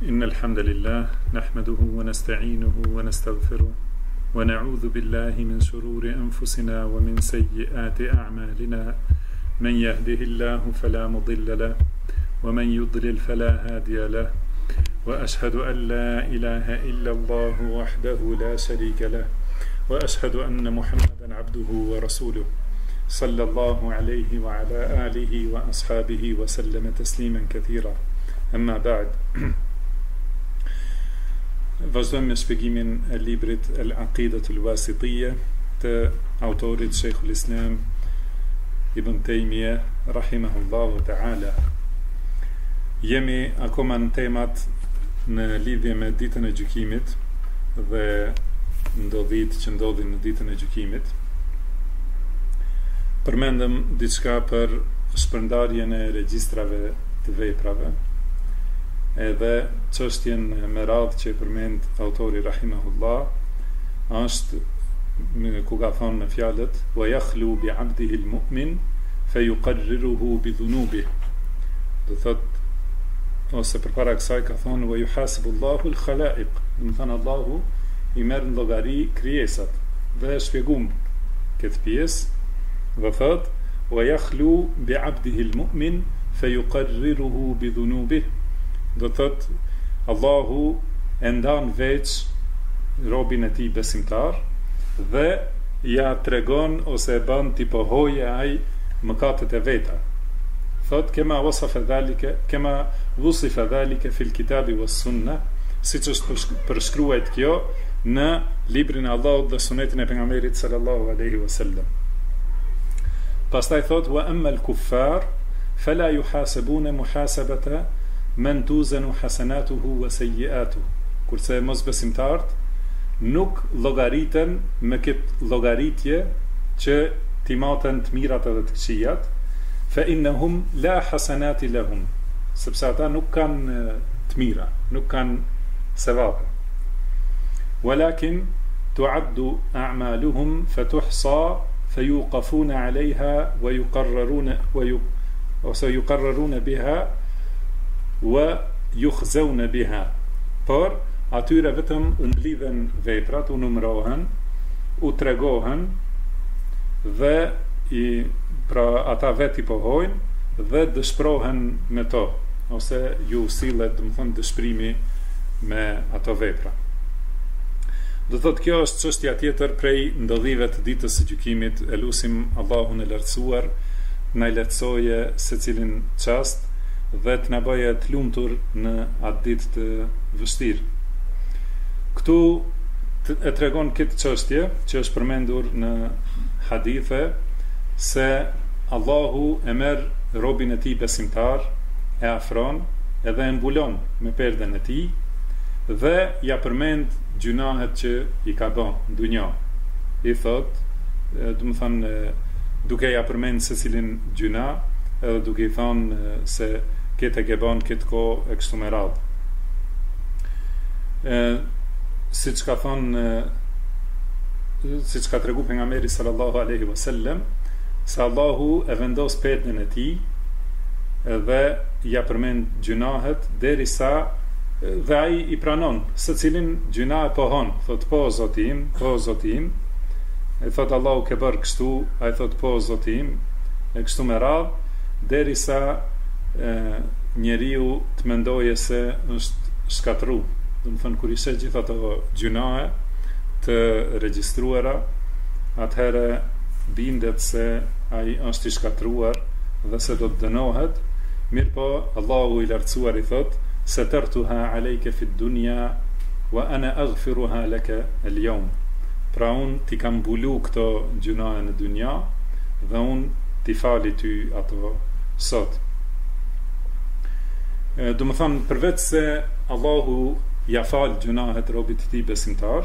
إن الحمد لله نحمده ونستعينه ونستغفره ونعوذ بالله من شرور أنفسنا ومن سيئات أعمالنا من يهده الله فلا مضل له ومن يضلل فلا هادي له وأشهد أن لا إله إلا الله وحده لا شريك له وأشهد أن محمدا عبده ورسوله صلى الله عليه وعلى آله وأصحابه وسلم تسليما كثيرا أما بعد. Vazhdojmë me shpjegimin e librit Al-Aqidatul Wasitiyya të autorit Sheikhul Islam Ibn Taymiyah rahimahullahu ta'ala. Jemi akoma në temat në lidhje me ditën e gjykimit dhe ndodhit që ndodhin në ditën e gjykimit. Përmendëm diçka për shpërndarjen e regjistrave të veprave, edhe çështjen me radhë që përmend autori rahimahullah është ku ka thonë në fjalët wa yakhlu bi 'abdihi al-mu'min fayuqarriruhu bi dhunubihi. Do thot ose përpara kësaj ka thonë wa yuhasibu Allahu al-khalaiq, do thënë Allahu i merr në llogari krijesat dhe shpjegum këtë pjesë dhe thot wa yakhlu bi 'abdihi al-mu'min fayuqarriruhu bi dhunubihi. Do thot Allahu e ndan veç robin e tij besimtar dhe ja tregon ose e bën t'i pohoje ai mëkatet e veta. Thot kema wasafa dhalika kema wusifa dhalika fil kitabi was sunnah, siç është përshkruajt kjo në librin e Allahut dhe sunetin e pejgamberit sallallahu alaihi wasallam. Pastaj thot wa amma al-kuffar fala yuhasabuna muhasabata men tuzanu hasanatuhu wa sayyi'atuhu. Kurse mosbesimtarët nuk llogariten me këtë llogaritje që t'i maten të mirat edhe të këqijat, fa innahum la hasanati lahum, sepse ata nuk kanë të mira, nuk kanë sevape. Walakin tu'addu a'maluhum fatuhsa fayuqafuna 'alayha wa yuqarraruna biha wa yukhzawna biha. Por atyre vetëm u mblidhen veprat, u numërohen, u tregohen dhe pra ata vet i pohojnë dhe dëshpërohen me to, ose ju sillet, do të thonë, dëshpërimi me ato vepra. Do thotë kjo është çështja tjetër prej ndodhive të ditës së gjykimit. Elusim Allahun e lartësuar na lehtësoje secilin çast dhe të na bëjë të lumtur në atë ditë të vështirë. Këtu e tregon këtë çështje që është përmendur në hadithe se Allahu e merr robin e tij besimtar, e afron edhe e mbulon me perden e tij dhe ja përmend gjunahet që i ka bën në dunjë. I thot, do të thonë, duke ja përmend secilin gjuna edhe duke i thonë se këtë e ke bën këtë kohë e kështu me radhë. Siç ka thonë, siç ka tregu pejgamberi sallallahu alaihi wasallam, se Allahu e vendos perden e tij dhe ja përmend gjunahet derisa dhe ai i pranon secilin gjuna e pohon, thot po Zoti im, po Zoti im. E thot Allahu ke bërë kështu, ai thot po Zoti im, e kështu me radhë derisa njeriu të mendoje se është shkatru. Do të thënë, kur i sheh gjithë ato gjunahe të regjistruara, atëherë bindet se ai është i shkatruar dhe se do të dënohet. Mirë po, Allahu i lartësuar i thot satartuha alayka fi dunya wa ana aghfiruha laka al-yawm. Pra unë ti kam mbulu këto gjunahe në dunja dhe unë ti fali ty ato sot. Do më thonë, përveç se Allahu ja fal gjunahet robit të tij besimtar,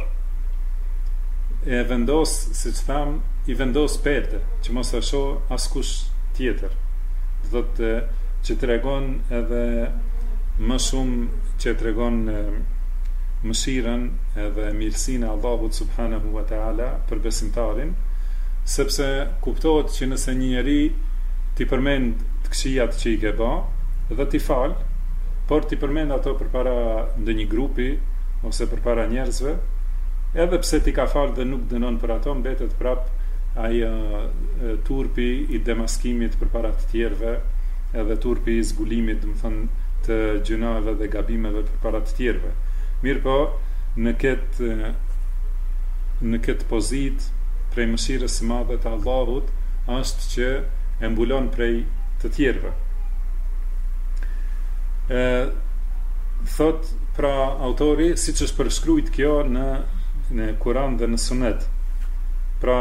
e vendos, siç tham, i vendos perde që mos e shoh askush tjetër. Do të që tregon edhe më shumë, që tregon mëshirën edhe mirësinë e Allahut subhanahu wa taala për besimtarin, sepse kuptohet që nëse një njeri ti përmend të këqijat që i ke bë dhe ti fal, por t'i përmend ato përpara ndonjë grupi ose përpara njerëzve, edhe pse ti ka falë dhe nuk dënon për ato, mbetet prap ai turpi i demaskimit përpara të tjerëve, edhe turpi i zbulimit, do të thonë, të gjunave dhe gabimeve përpara të tjerëve. Mirë po, në këtë pozitë prej mëshirës së madhe të Allahut është që e mbulon prej të tjerëve. Thot pra autori, siç është përshkruajt kjo në Kur'an dhe në Sunet, pra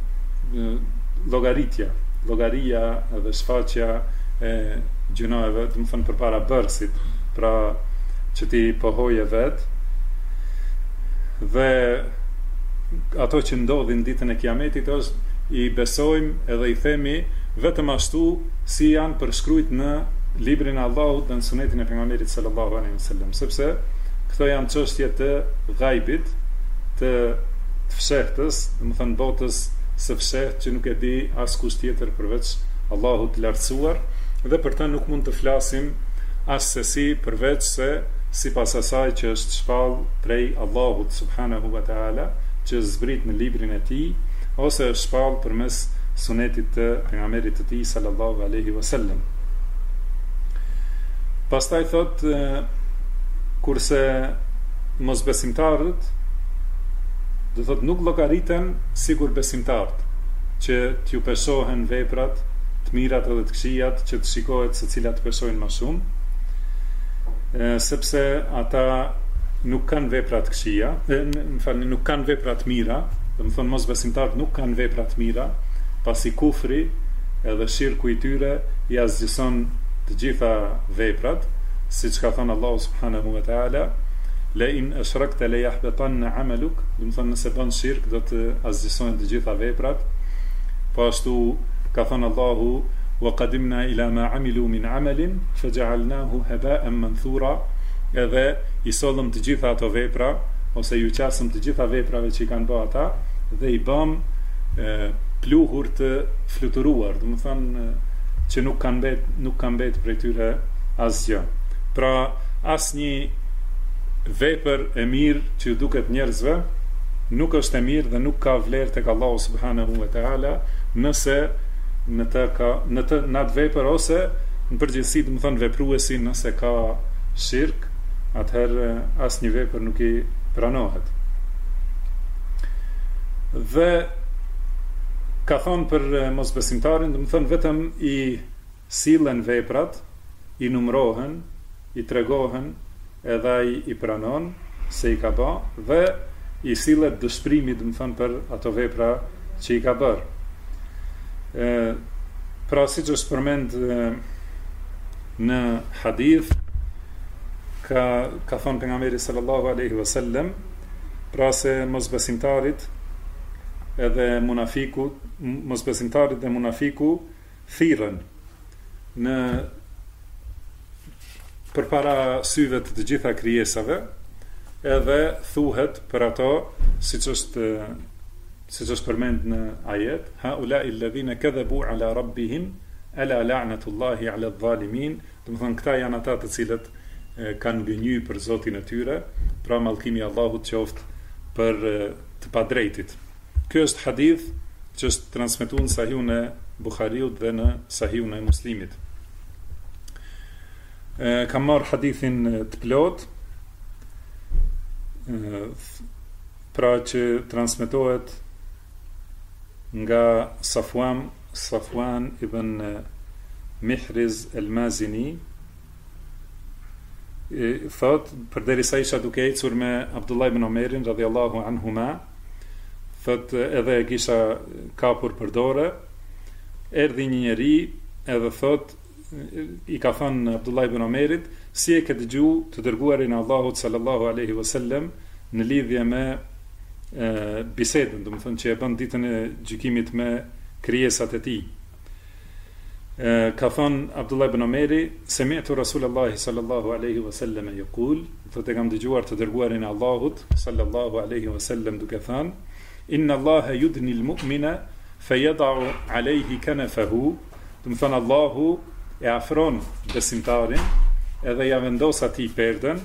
llogaria dhe shfaqja e gjunave, do të thonë përpara bërësit, pra që ti pohoje vet, dhe ato që ndodhin ditën e Kiametit është i besojmë edhe i themi vetëm ashtu si janë përshkruajt në librin e Allahut dhe në sunetin e pejgamberit sallallahu alaihi wasallam, sepse këto janë çështje të ghaibit, të fshehtës, do të thënë botës së fshehtë që nuk e di askush tjetër përveç Allahut të lartësuar, dhe për të nuk mund të flasim as se si përveç se sipas asaj që është shpall prej Allahut subhanahu wa taala, që zbrit në librin e tij, ose është shpall përmes sunetit të pejgamberit të tij sallallahu alaihi wasallam. Pastaj thot, kurse mosbesimtarët, do thot nuk llogariten sikur besimtarët, që t'ju peshohen veprat të mirat edhe të këqijat, që të shikohet se cilat peshojnë më shumë, sepse ata nuk kanë vepra të këqija, nuk kanë vepra të mira, do të thonë mosbesimtarët nuk kanë vepra të mira, pasi kufri edhe shirku i tyre i azgjëson të gjitha veprat, siç ka thënë Allahu subhanahu wa taala, la in ashrakta la yahbatanna amaluk, do të thonë nëse bën shirk do të azgjësojnë të gjitha veprat. Po ashtu ka thënë Allahu, wa qadimna ila ma amilu min amalin faj'alnahu haba'an manthura, edhe i sollëm të gjitha ato vepra, ose ju qasëm të gjitha veprave që i kanë bërë ata, dhe i bëm pluhur të fluturuar, do të thonë që nuk kanë mbet prej tyre asgjë. Pra asnjë vepër e mirë që ju duket njerëzve nuk është e mirë dhe nuk ka vlerë tek Allahu subhanahu wa taala nëse në atë vepër ose në përgjithësi, do të thonë vepruesi nëse ka shirk, atëherë asnjë vepër nuk i pranohet. Dhe ka thonë për mosbesimtarin, do të thonë vetëm i sillen veprat, i numrohen, i tregohen, edhe ai i pranon se i ka bë, dhe i sillet dëshprimi, do të thonë për ato vepra që i ka bërë. Pra siç është përmend në hadith, ka thonë pejgamberi sallallahu alaihi wasallam, pra se mosbesimtarit edhe mosbesimtarit dhe munafiku thirrën në përpara syve të gjitha krijesave, edhe thuhet për ato siç është përmend në ajet, haula alladhina kadhabu ala rabbihim ala la'natullahi ala adh-dhalimin, do të thonë këta janë ata të cilët kanë gënjur për Zotin e tyre, pra mallkimi i Allahut qoftë për të padrejtit. Ky është hadith që është transmetuar në Sahihun e Buhariut dhe në Sahihun e Muslimit. Kam marrë hadithin të plot, pra që transmetohet nga Safwan ibn Mihriz el-Mazini, thot, përderisa isha duke ecur me Abdullah ibn Omerin radhiyallahu anhuma, thot edhe e kisha kapur për dorë, erdhi një njeri edhe thot, i ka thënë Abdullah ibn Omerit, si e ke dëgju të dërguarin e Allahut sallallahu alaihi wasallam në lidhje me bisedën, do të thonë që e bën ditën e gjykimit me krijesat e tij. Ka thënë Abdullah ibn Omeri, sami'tu Rasulullah sallallahu alaihi wasallam yaqul, thotë kam dëgjuar të dërguarin e Allahut sallallahu alaihi wasallam duke thënë, inna Allaha yudni al-mu'mina fayad'u alayhi kanafahu, do të thonë Allahu e afron besimtarin edhe ja vendos atij perden,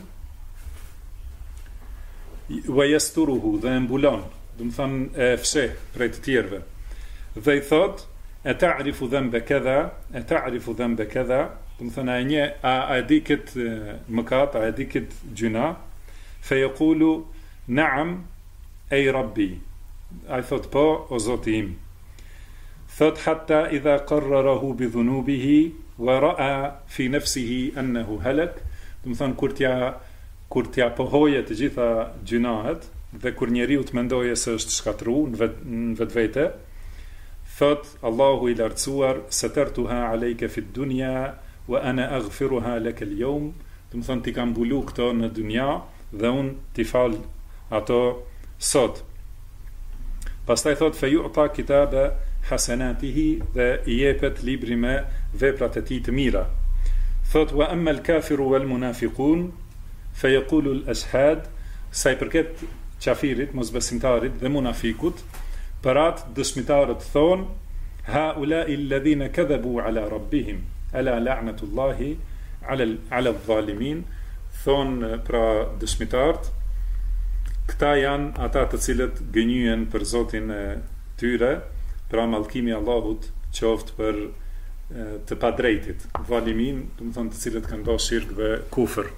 wa yasturuhu, dhe e mbulon, do të thonë e fsheh prej të tjerëve. Dhe i thot, e ta'rifu dhanba kadha, e ta'rifu dhanba kadha, do të thonë a e di këtë mëkat, a e di këtë gjuna, fe yaqulu na'am ey rabbi. Ai thot po, o Zoti im. Thot hatta idha qarrarahu bi dhunubihi wa ra'a fi nafsihi annahu halak, do të thonë kur t'ja pohoje të gjitha gjunahet dhe kur njeriu të mendoje se është shkatruar në vetvete, thot Allahu i lartësuar, satartuha alayka fi dunya wa ana aghfiruha laka al-yawm, do të thonë ti kam mbulu këto në dunja dhe un ti fal ato sot. Pastaj thot fe yu'ta kitaba hasanatihi, dhe i jepet libri me veprat e tij të mira. Thot wa amma al-kafiru wal munafiqun fe yaqulu al-ashhad, sa i përket qafirit, mosbesimtarit dhe munafikut, për atë dëshmitarët thonë, haula'i alladhina kadhabu ala rabbihim ala la'natullahi ala adh-dhalimin, thonë pra dëshmitarët, këta janë ata të cilët gënjyen për Zotin e tyre, pra mallkimi i Allahut qoftë për të padrejtit, dhalimin, do të thonë të cilët kanë bërë shirk dhe kufër.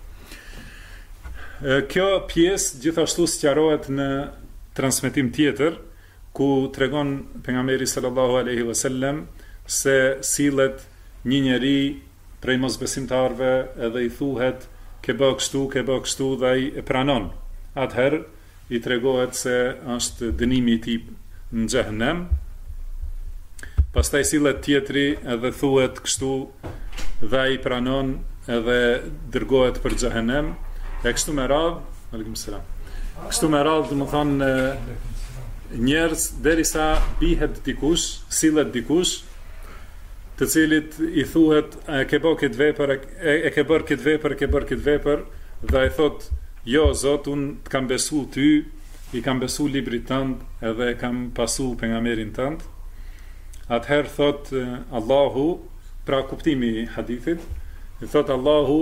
Kjo pjesë gjithashtu sqarohet në transmetim tjetër, ku tregon pejgamberi sallallahu alaihi wasallam se sillet një njeri prej mosbesimtarëve edhe i thuhet ke bë kështu dhe ai e pranon. Atëherë i tregohet se është dënimi i tij në xhehenem. Pastaj sillet tjetri edhe thuhet kështu dhe ai pranon edhe dërgohet për xhehenem. E kështu me radhë, aleikum selam. Kështu me radhë, do të thonë njerëz derisa bihet dikush, sillet dikush, të cilit i thuhet e ke bërë këtë vepër, e ke bërë këtë vepër, dhe ai thot jo Zot, unë të kam besu ty, i kam besu librit tënd, edhe kam pasu pejgamberin tënd. Atëherë thot Allahu, pra kuptimi i hadithit, i thot Allahu,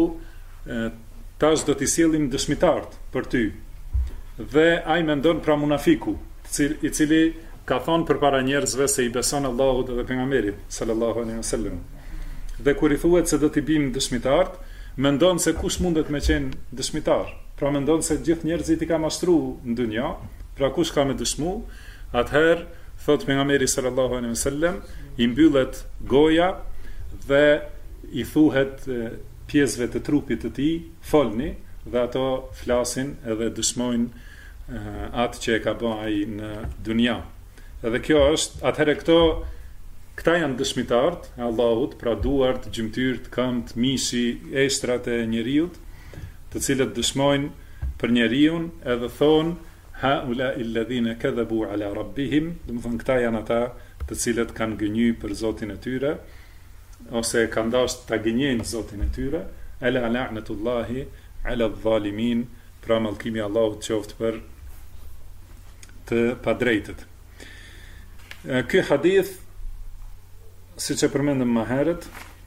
tash do t'i sjellim dëshmitarët për ty. Dhe ai mendon pra munafiku, i cili ka thonë përpara njerëzve se i beson Allahut dhe pejgamberit sallallahu alaihi wasallam. Dhe kur i thuhet se do t'i bim dëshmitarët, mendon se kush mundet me qenë dëshmitar. Pra mendon se gjithë njerëzit i ka mashtruar në dunja, pra kush ka me dëshmu. Atëherë thot pejgamberi sallallahu alaihi wasallam, i mbyllet goja dhe i thuhet pjesëve të trupit të tij, folni, dhe ato flasin edhe dëshmojnë atë që e ka bërë ai në dunja. Edhe kjo është, atëherë këta janë dëshmitarët e Allahut, pra duart, gjymtyrt, këmbët, mishi, eshtrat e njeriut, të cilët dëshmojnë për njeriun, edhe thonë haula'i alladhina kadhabu ala rabbihim, do të thonë këta janë ata të cilët kanë gënjy për Zotin e tyre, ose kanë dashur ta gënjejnë Zotin e tyre, ala la'natullahi ala adh-dhalimin, pra mallkimi i Allahut qoftë për të padrejtët. Ky hadith, siç e përmendëm më herët,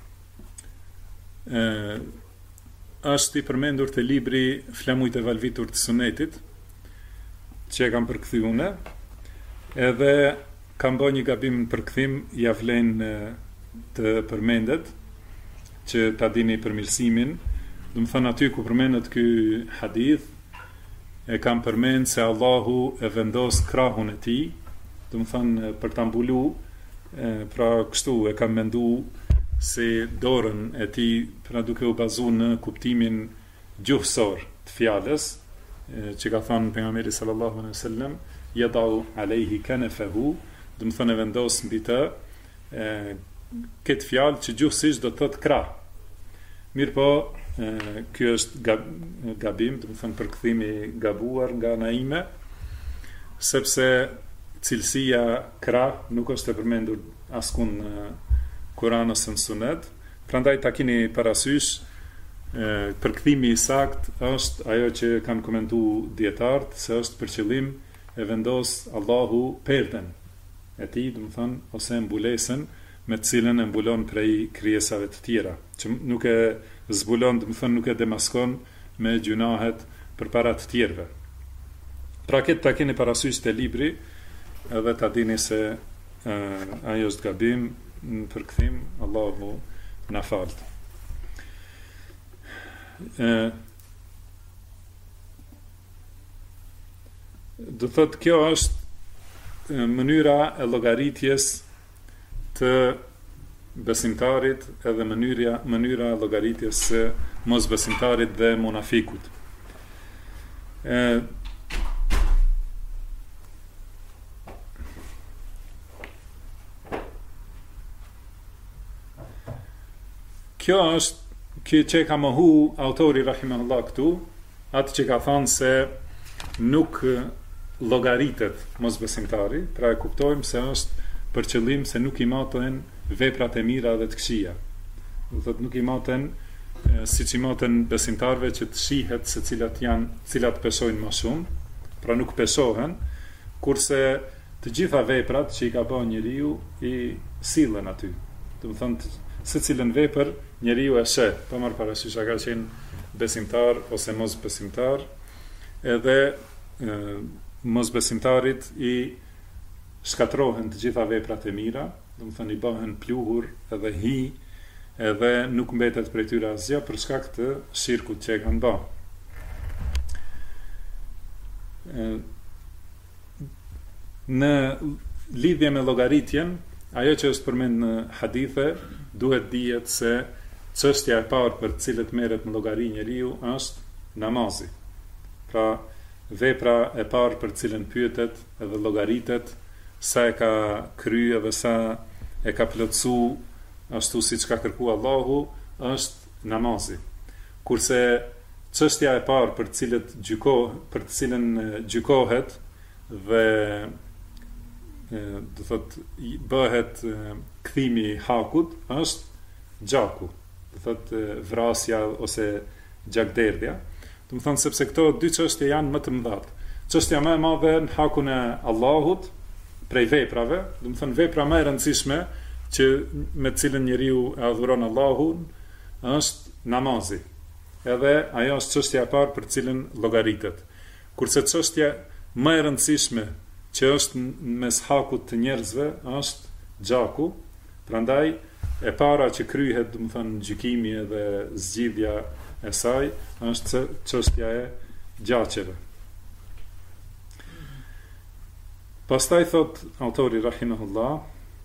është i përmendur te libri Flamujt e valvitur të Sunetit, që e kam përkthy unë, edhe kam bërë një gabim në përkthim, ja vlen të përmendet, që ta dini përmirësimin. Do të thënë aty ku përmendet ky hadith, e kam përmend se Allahu e vendos krahun e tij, do të thënë për ta mbulu, pra kështu e kam mendu si dorën e tij, pra duke u bazuar në kuptimin gjuhësor të fjalës, që ka thënë pejgamberi sallallahu alaihi wasallam, yadau alayhi kanafahu, do të thënë vendos mbi të këtë fjalë që gjuhësisht do të thotë krah. Mirë po, ky është gabim, do të thënë përkthimi gabuar nga ana ime, sepse cilësia krah nuk është e përmendur askund në Kur'an ose në Sunet. Prandaj ta keni parasysh, përkthimi i saktë është ajo që kanë komentuar dietarët, se është për qëllim e vendos Allahu perden e tij, do të thënë, ose mbulesën me të cilën e mbulon prej krijesave të tjera, që nuk e zbulon, do të thënë nuk e demaskon me gjunahet përpara të tjerëve. Pra këtë ta keni parasysh te libri, edhe ta dini se ajo është gabim në përkthim, Allahu na falt. Do thot kjo është mënyra e llogaritjes të besimtarit, edhe mënyra e llogaritjes së mosbesimtarit dhe munafikut. Kjo është që e ka mohu autori rahimahullah këtu, atë që ka thënë se nuk llogaritet mosbesimtari, pra e kuptojmë se është për qëllim se nuk i maten veprat e mira dhe të këqija. Do thotë nuk i maten siç i maten besimtarëve që të shihet se cilat pesojnë më shumë, pra nuk pesohen, kurse të gjitha veprat që i ka bërë njeriu i sillen aty. Do të thonë se cilën vepër njeriu e sheh, pa marrë parasysh a ka qenë besimtar ose mos besimtar, edhe mosbesimtarit i shkatrohen të gjitha veprat e mira, do të thënë i bëhen pluhur edhe hi, edhe nuk mbetet prej tyre asgjë për shkak të shirkut që e kanë bërë. Në lidhje me llogaritjen, ajo që është përmend në hadithe, duhet dihet se çështja e parë për të cilët merret me llogari njeriu është namazi. Pra vepra e parë për të cilën pyetet edhe llogaritet sa e ka kryer dhe sa e ka plotsu ashtu siç ka kërkuar Allahu është namazi. Kurse çështja e parë për të cilën gjykohet dhe do thot bëhet kthimi i hakut është gjaku, do thot vrasja ose gjakderdhja. Do të thonë sepse këto dy çështje janë më të mëdha. Çështja më e madhe në hakun e Allahut prej veprave, do të thonë vepra më e rëndësishme që me të cilën njeriu e adhuron Allahun është namazi. Edhe ajo është çështja e parë për të cilën llogaritet. Kurse çështja më e rëndësishme që është mes hakut të njerëzve është gjaku. Prandaj e para që kryhet, do të thonë gjykimi edhe zgjidhja e saj është çështja e gjaqeve. Pastaj thot autori rahimahullah,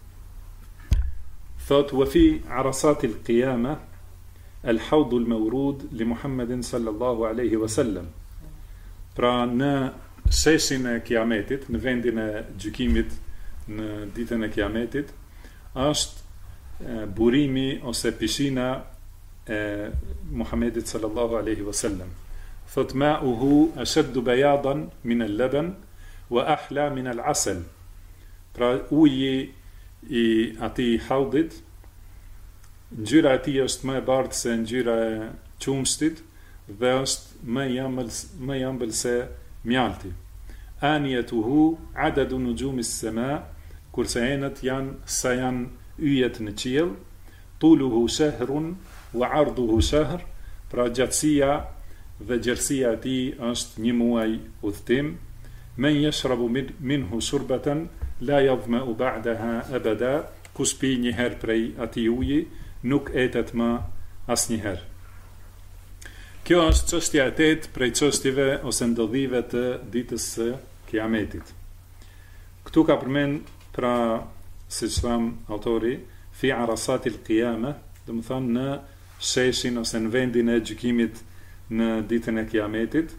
thot wa fi arasat al-qiyamah al-hawd al-mawrud li Muhammedin sallallahu alaihi wasallam. Pra në sheshin e kiametit, në vendin e gjykimit në ditën e kiametit, është burimi ose pishina e Muhammedit sallallahu alaihi wasallam. Thot ma'uhu ashaddu bayadan min al-laban wa ahla min al-asal. Pra uji i atij haudit, ngjyra e tij është më e bardhë se ngjyra e qumshtit dhe është më i ëmbël se mjalti. Aniyatuhu adadu nujumi as-sama, kurse enët janë sa janë yjet në qiell, tuluhu shahrun wa arduhu shahr, pra gjatësia dhe gjerësia e tij është 1 muaj udhtim. Men yashrabu minhu shurbatan la yadhma'u ba'daha abada, kush pi një herë prej atij uji nuk etet më asnjëherë. Kjo është çështja e 8 prej çështjeve ose ndodhive të ditës së kiametit. Këtu ka përmend, pra siç tham autori, fi arasatil qiyamah, do të thonë në sheshin ose në vendin e gjykimit në ditën e kiametit,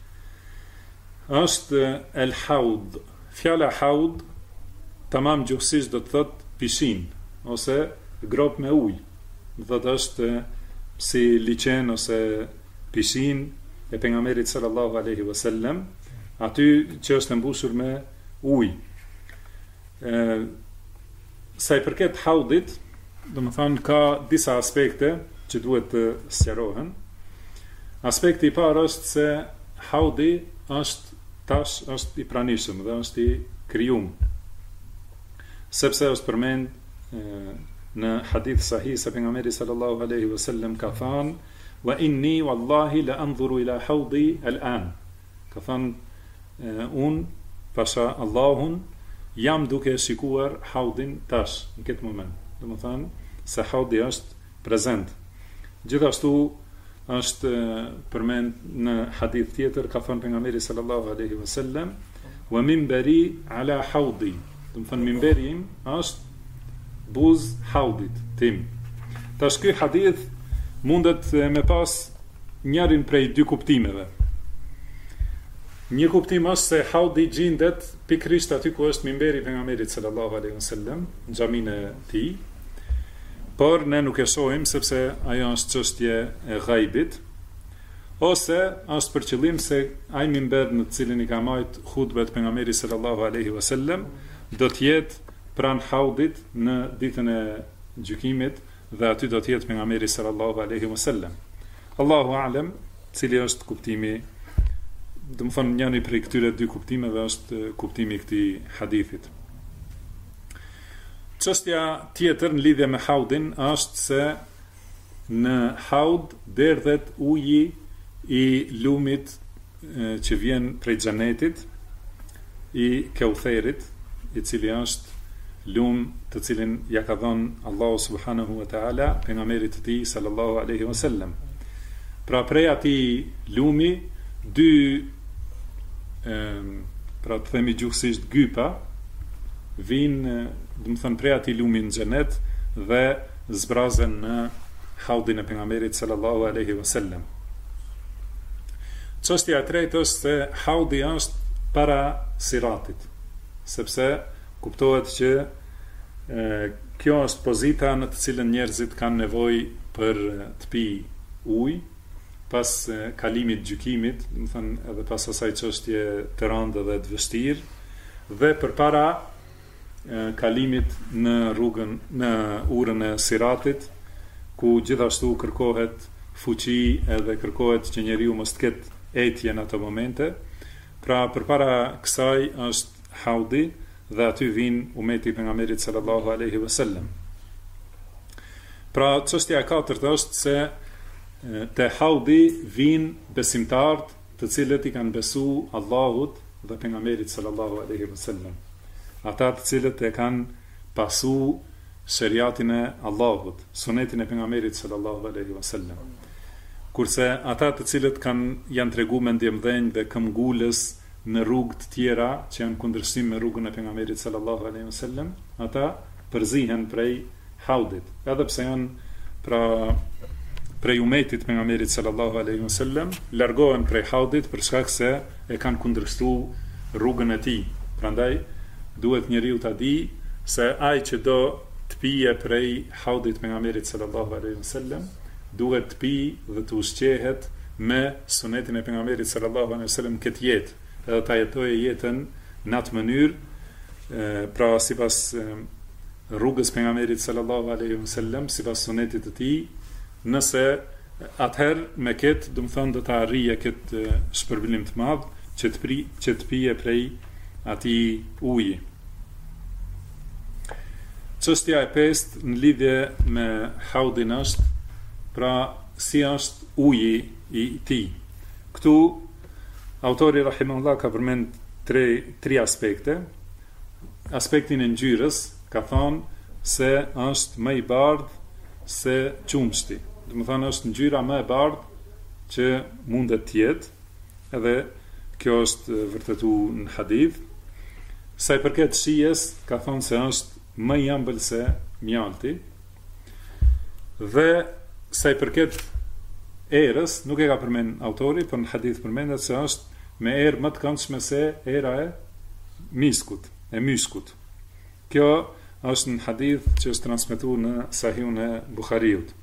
është el haud. Fjala haud tamam gjuhësisht do të thotë pishin ose grop me ujë. Do thotë është si liçen ose pishin e pejgamberit sallallahu alaihi wasallam, aty që është mbushur me ujë. Sa i përket haudit, do të thonë ka disa aspekte që duhet të sqarohen. Aspekti i parë është se haudi është i pranishëm dhe është i krijuar. Sepse është përmend në hadith sahih se pejgamberi sallallahu alaihi wasallam ka thënë wa inni wallahi la anzuru ila hawdi al-an. Ka thënë unë pasha Allahun jam duke shikuar haudin tash në këtë moment. Domethënë se haudi është prezent. Gjithashtu është përmend në hadith tjetër, ka thënë pejgamberi sallallahu alaihi wasallam, wa minbari ala haudi. Domethënë minberi im është buz haudit tim. Tash ky hadith mundet me pas njërin prej dy kuptimeve. Një kuptim është se haudi gjendet pikërisht aty ku është minberi i pejgamberit sallallahu alaihi wasallam, në xhaminë e tij. Por ne nuk e shohim sepse ajo është çështje e ghaibit, ose është për qëllim se ai minber në të cilin i ka marrë hutbet pejgamberit sallallahu alaihi wasallam do të jetë pranë haudit në ditën e gjykimit dhe aty do të jetë pejgamberi sallallahu alaihi wasallam. Allahu a'lam cili është kuptimi. Do të thonë njëri prej këtyre dy kuptimeve është kuptimi i këtij hadithit. Çështja tjetër në lidhje me haudin është se në haud derdhet uji i lumit që vjen prej xhenetit, i Kautherit, i cili është lum të cilin ja ka dhënë Allahu subhanahu wa taala pejgamberit të tij sallallahu alaihi wasallam. Pra prej atij lumi dy pra të themi gjuhësisht gypa vinë, do të thënë prej atij lumi në xhenet dhe zbrazen në haudin e pejgamberit sallallahu alaihi wasallam. Çështja e tretë është se haudi është para siratit, sepse kuptohet që kjo është pozita në të cilën njerëzit kanë nevojë për të pi ujë pas kalimit gjykimit, do të thënë edhe pas asaj çështje të rëndë dhe të vështirë, dhe përpara kalimit në rrugën, në urën e siratit, ku gjithashtu kërkohet fuqi edhe kërkohet që njeriu mos të ketë etje në ato momente. Pra përpara kësaj është haudi dhe aty vin umeti i pejgamberit sallallahu alaihi wasallam. Pra çështja e katërt është se te haudi vin besimtarët të cilët i kanë besu Allahut dhe pejgamberit sallallahu alaihi wasallam. Ata të cilët e kanë pasu shariatin e Allahut, sunetin e pejgamberit sallallahu alaihi wasallam. Kurse ata të cilët janë treguar me ndjemdhënie dhe këmbgulës në rrugë të tjera që janë kundërshtim me rrugën e pejgamberit sallallahu alaihi wasallam, ata përzihen prej haudit, edhe pse janë prej umetit pejgamberit sallallahu alaihi wasallam, largohen prej haudit për shkak se e kanë kundërshtuar rrugën e tij. Prandaj duhet njeriu ta di se ai që do të pije prej haudit pejgamberit sallallahu alaihi wasallam duhet të pi dhe të ushqehet me sunetin e pejgamberit sallallahu alaihi wasallam këtë jetë, edhe ta jetojë jetën në atë mënyrë, pra sipas rrugës pejgamberit sallallahu alaihi wasallam, sipas sunetit të tij. Nëse atëherë me këtë, do të thonë do ta arrijë këtë shpërblim të madh që të pije prej atij uji. Çështja e pestë në lidhje me haudin është, pra si është uji i tij. Këtu autori rahimahullah ka përmend tre aspekte. Aspektin e ngjyrës, ka thonë se është më i bardhë se qumshti. Do të thonë është ngjyra më e bardhë që mundet të jetë, edhe kjo është vërtetuar në hadith. Sa i përket shijes, ka thonë se është më i ëmbël se mjalti. Dhe sa i përket erës, nuk e ka përmend autori, por në hadith përmendet se është me erë më të këndshme se era e miskut, e myskut. Kjo është në hadith që është transmetuar në Sahihun e Buhariut.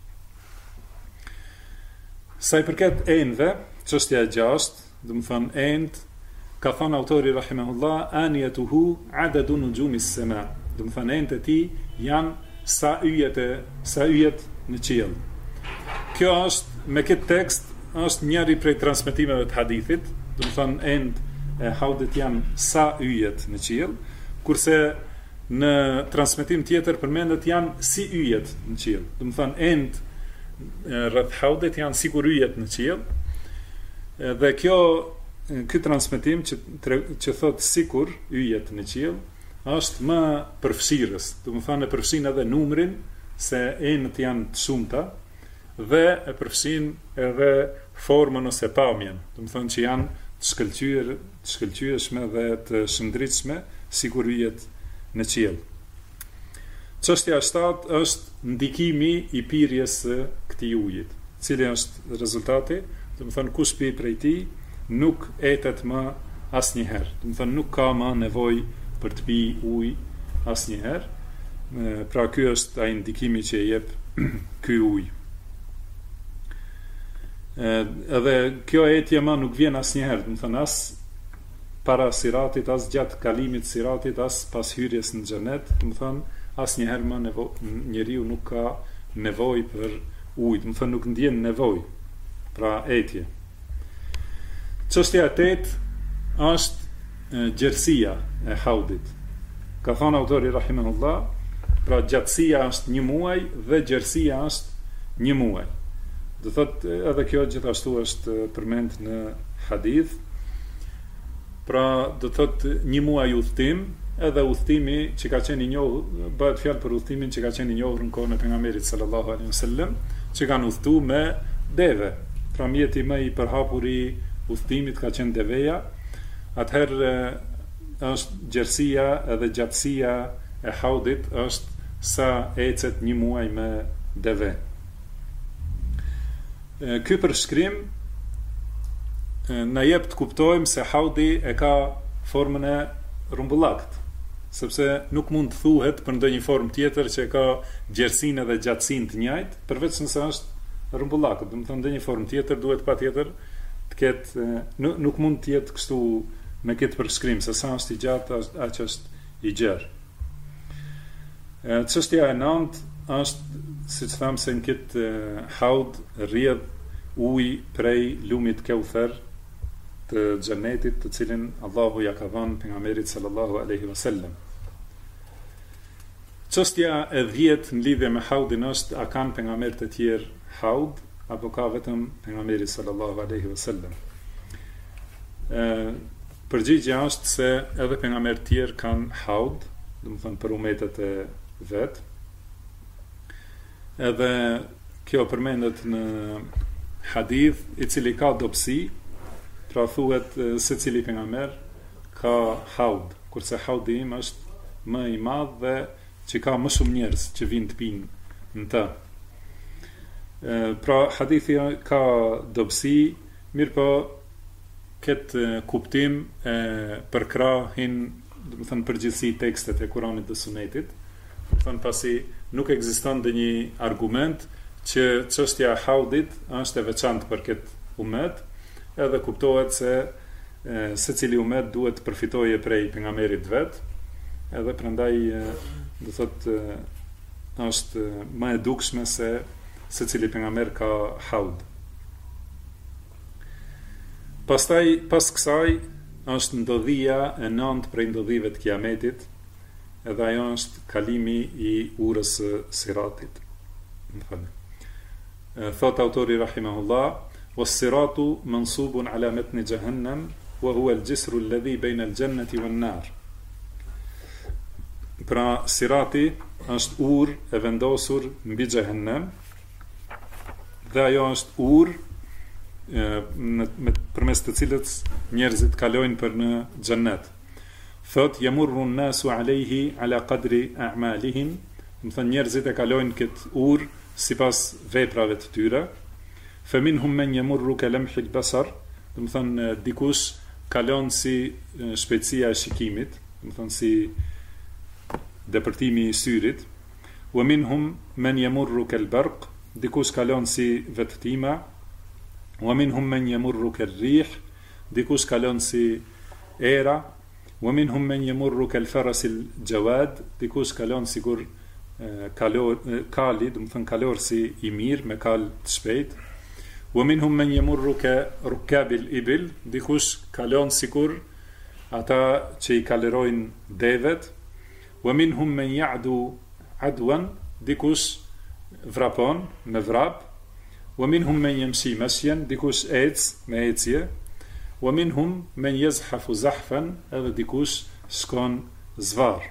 Sa i përket enëve, çështja e gjashtë, do të thonë enë, ka thënë autori rahimahullah, aniyatuhu adadu nujumis sama. Do të thonë enët e tij janë sa yjet në qiell. Kjo është, me këtë tekst, është njëri prej transmetimeve të hadithit, do të thonë enët e haudit janë sa yjet në qiell, kurse në transmetim tjetër përmendet janë si yjet në qiell. Do të thonë enët rreth haudit janë sikur yjet në qiell. Dhe ky transmetim që thot sikur yjet në qiell është më përfshirës, do të thonë e përfshin edhe numrin se enët janë të shumta dhe e përfshin edhe formën ose pamjen, do të thonë që janë të shkëlqyeshme dhe të shëndritshme sikur yjet në qiell. Çështja e 7 është ndikimi i pirjes së këtij ujit. Cili është rezultati? Do të thonë kush pi prej tij nuk etet më asnjëherë. Do të thonë nuk ka më nevojë për të pi ujë asnjëherë. Pra ky është ai ndikimi që jep ky ujë. Edhe kjo etje më nuk vjen asnjëherë, do të thonë as para siratit, as gjatë kalimit siratit, as pas hyrjes në xhenet, do të thonë asnjëherë më njeriu nuk ka nevojë për ujë, do të thonë nuk ndjen nevojë. Pra etje. Çështja e 8 është gjerësia e haudit. Ka thënë autori rahimahullah, pra gjatësia është 1 muaj dhe gjerësia është 1 muaj. Do thotë edhe kjo gjithashtu është përmend në hadith. Pra do thotë 1 muaj udhtim, edhe udhtimi që ka qenë i njohur, bëhet fjalë për udhtimin që ka qenë i njohur në kohën e pejgamberit sallallahu alaihi wasallam, që kanë udhtuar me deve. Pra mjeti më i përhapur i udhtimit ka qenë deveja. Atëherë është gjerësia edhe gjatësia e haudit është sa ecet 1 muaj me deve. Ky përshkrim na jep të kuptojmë se haudi e ka formën e rumbullakt, sepse nuk mund të thuhet për ndonjë formë tjetër që ka gjerësinë dhe gjatësinë të njëjtë, përveç nëse është rumbullak. Do të thonë ndonjë formë tjetër duhet patjetër të ketë, nuk mund të jetë kështu me këtë përshkrim, se sa është i gjatë aq është i gjerë. Çështja e 9 është, siç tham, se në këtë haud rrjedh ujë prej lumit Kauther të xhenetit, të cilin Allahu ja ka dhënë pejgamberit sallallahu alaihi wasallam. Çështja e 10 në lidhje me haudin është, a kanë pejgamberët të tjerë haud apo ka vetëm pejgamberi sallallahu alaihi wasallam? Përgjigjja është se edhe pejgamberët të tjerë kanë haud, do të thonë për umetet e vet. Edhe kjo përmendet në hadith i cili ka dobësi. Pra thuhet se cili pejgamber ka haud, kurse haudi im është më i madh dhe që ka më shumë njerëz që vinë të pinë në të. Pra hadithi ka dobësi, mirë po këtë kuptim e përkrahin, do të thënë përgjithësi tekstet e Kuranit dhe Sunetit. Do të thënë pasi nuk ekziston ndonjë argument që çështja e haudit është e veçantë për këtë umet. Edhe kuptohet se secili umet duhet të përfitojë prej pejgamberit vet, edhe prandaj do thotë është më e dukshme se secili pejgamber ka haud. Pastaj pas kësaj është ndodhia e 9 prej ndodhive të Kiametit, edhe ajo është kalimi i urës së Siratit. Thot autori rahimahullah, was-siratu mansubun ala matn jahannam wa huwa al-jisru alladhi bayna al-jannati wan-nar. Pra sirati është urë e vendosur mbi xhehenem, dhe ajo është urë përmes të cilës njerëzit kalojnë për në xhennet. Thot yamurru an-nasu alayhi ala qadri a'malihim, do thënë njerëzit e kalojnë këtë urë sipas veprave të tyre. Faminhum man yamurru ka lamhi al-basar, do thënë dikush kalon si shpejtësia e shikimit, do thënë si depërtimi i syrit. Wa minhum man yamurru kal-barq, dikush kalon si vetëtima. Wa minhum man yamurru kal-rih, dikush kalon si era. Wa minhum man yamurru kal-faras al-jawad, dikush kalon sikur kali, do të thënë kalor si i mirë me kal të shpejt. Wa minhum man yamurru ka rukab al-ibil, dikush kalon sikur ata që i kalerojnë devet. Wa minhum man ya'du adwan, dikush vrapon me vrap. wa minhum men yamshi mashyan, dikush ec me ecje, wa minhum men yazhafu zahfan, edhe dikush shkon zvar.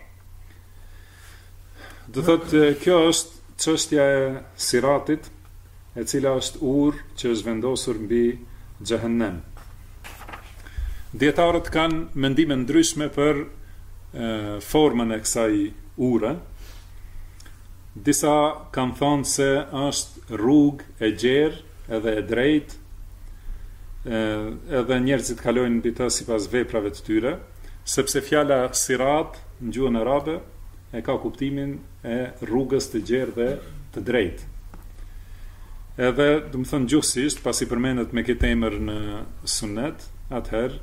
Do thot, kjo është çështja e siratit, e cila është urë që është vendosur mbi xhehenem. Dietarët kanë mendime ndryshme për formën e kësaj ure. Disa kanë thonë se është rrugë e gjerë edhe e drejtë, edhe njerëzit kalojnë mbi të sipas veprave të tyre, sepse fjala sirat në gjuhën arabe e ka kuptimin e rrugës të gjerë dhe të drejtë. Edhe, do të thënë gjuhësisht, pasi përmendet me këtë emër në sunet, atëherë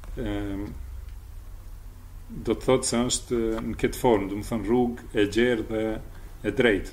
do të thotë se është në këtë formë, do të thënë rrugë e gjerë dhe e drejtë.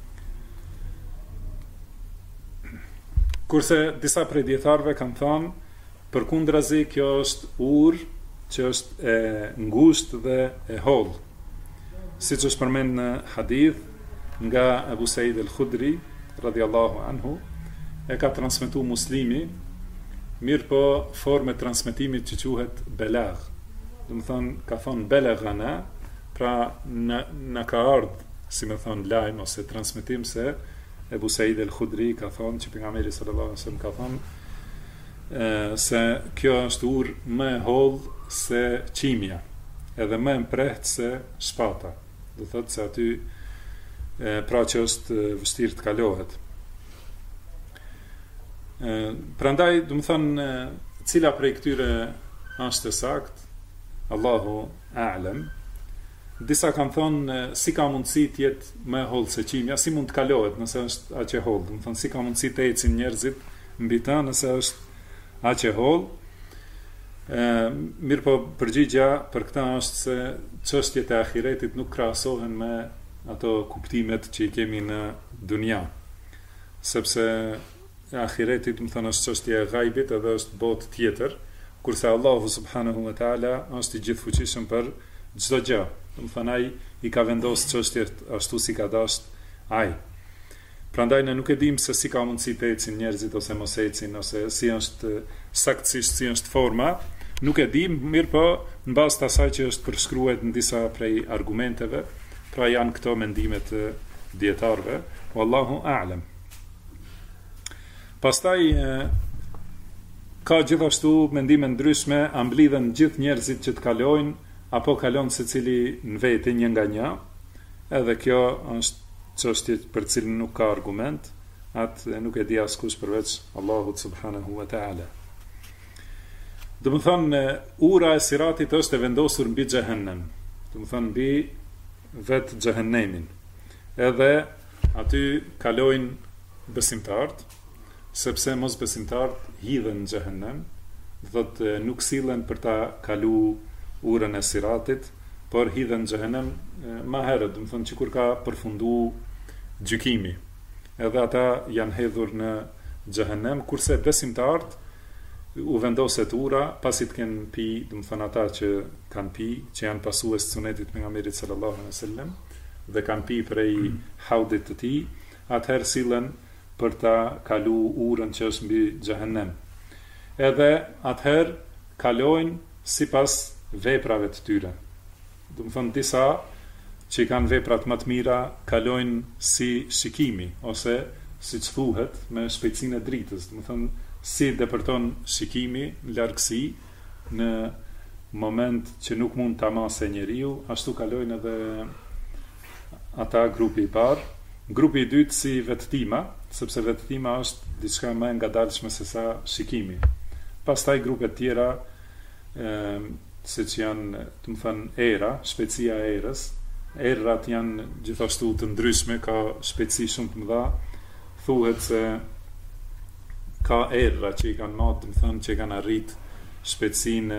Kurse disa prej dietarëve kanë thënë, përkundrazi kjo është urë që është e ngushtë dhe e hollë. Siç është përmend në hadith nga Abu Said al-Khudri radhiyallahu anhu, e ka transmetuar Muslimi, mirë po formë e transmetimit që quhet belag. Do të thonë, ka thonë belagana, pra në ka ardhur, si më thonë, lajm ose transmetim se Abu Said al-Khudri ka thonë që pejgamberi sallallahu alaihi wasallam ka thonë se kjo është urë më e hollë se qimja, edhe më e mprehtë se shpata. Do thotë se aty pra që është vështirë të kalohet. Prandaj, do të thonë, cila prej këtyre është e saktë, Allahu a'lam. Disa kanë thonë si ka mundësi të jetë më e hollë se qimja, si mund të kalohet nëse është aq e hollë. Do të thonë, si ka mundësi të ecin njerëzit mbi ta nëse është aq e hollë. Mirë po përgjigja për këta është se çështjet e ahiretit nuk krahasohen me ato kuptimet që i kemi në dunja, sepse ahireti, do të thonë, është çështje e ghaibit edhe është botë tjetër, kurse Allahu subhanahu wa taala është i gjithfuqishëm për çdo gjë. Do të thonë, ai i ka vendosur çështjet ashtu si ka dashur ai. Prandaj ne nuk e dim se si ka mundësi të ecin njerëzit ose mos ecin, ose si është saktësisht, si është forma, nuk e dim, mirë po në bazë të asaj që është përshkruar në disa prej argumenteve, pra janë këto mendimet e dietarëve, wallahu a'lam. Pastaj ka gjithashtu mendime ndryshme, a mblidhen gjithë njerëzit që të kalojnë, apo kalon secili në veti një nga një, edhe kjo është çështje për cilën nuk ka argument, atë nuk e di askush përveç Allahut subhanahu wa ta'ala. Do të thonë, ura e siratit është e vendosur mbi xhehenem, do të thonë mbi vetë xhehenemin. Edhe aty kalojnë besimtarët, sepse mos besimtarët hidhen në xhehenem, do thotë nuk sillen për ta kalu urën e siratit, por hidhen në xhehenem më herët, do të thonë që kur ka përfundu gjykimi. Edhe ata janë hedhur në xhehenem, kurse besimtarët u vendoset ura pasi të kenë pi, do të thonë ata që kanë pi, që janë pasues të sunetit pejgamberit sallallahu alaihi wasallam dhe kanë pi prej haudit të tij, atëherë sillen për ta kalu urën që është mbi xhehenem. Edhe atëherë kalojnë sipas veprave të tyre. Do të thonë, disa që kanë veprat më të mira kalojnë si shikimi, ose siç thuhet me shpejtësinë e dritës, do të thonë si depërton shikimi në largësi në moment që nuk mund ta masë njeriu, ashtu kalojnë edhe ata grupi i parë. Grupi i dytë si vetëtima, sepse vetëtima është diçka më e ngadalshme se sa shikimi. Pastaj grupet tjera, siç janë, do të thonë, era, shpejtësia e erës. Errat janë gjithashtu të ndryshme, ka shpejtësi shumë të mëdha. Thuhet se ka erra që i kanë marrë, do të thonë, që kanë arrit shpejtësinë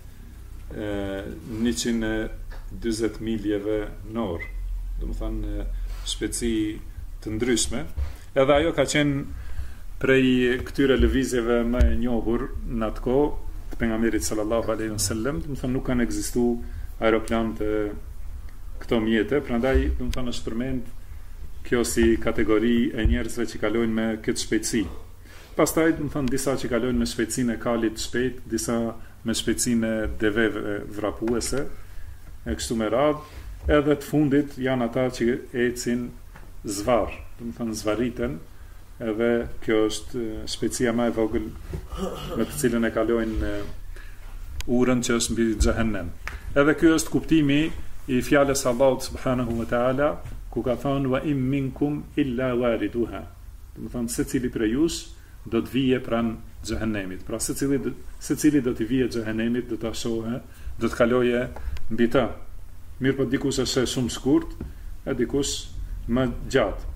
140 miljeve në orë. Do të thonë shpejtësi të ndryshme. Edhe ajo ka qenë prej këtyre lëvizjeve më e njohur në atë kohë të pejgamberit sallallahu alaihi wasallam. Do të thonë nuk kanë ekzistuar aeroplan të këto mjete, prandaj do të thonë është përmend kjo si kategori e njerëzve që kalojnë me këtë shpejtësi. Pastaj, do të thonë, disa që kalojnë me shpejtësinë e kalit shpejt, disa me shpejtësinë e deveve vrapuese, e kështu me radhë, edhe të fundit janë ata që ecin zvar, do të thonë zvariten, edhe kjo është shpejtësia më e vogël me të cilën e kalojnë urën që është mbi xhehenem. Edhe ky është kuptimi i fjalës Allahut subhanahu wa taala, ku ka thonë wa in minkum illa wariduha. Do të thonë secili prej jush do të vije pranë xhehenemit. Pra secili do të vije xhehenemit, do ta shohë, do të kaloje mbi të. Mirë, po dikush është shumë shkurt, e dikush më gjatë.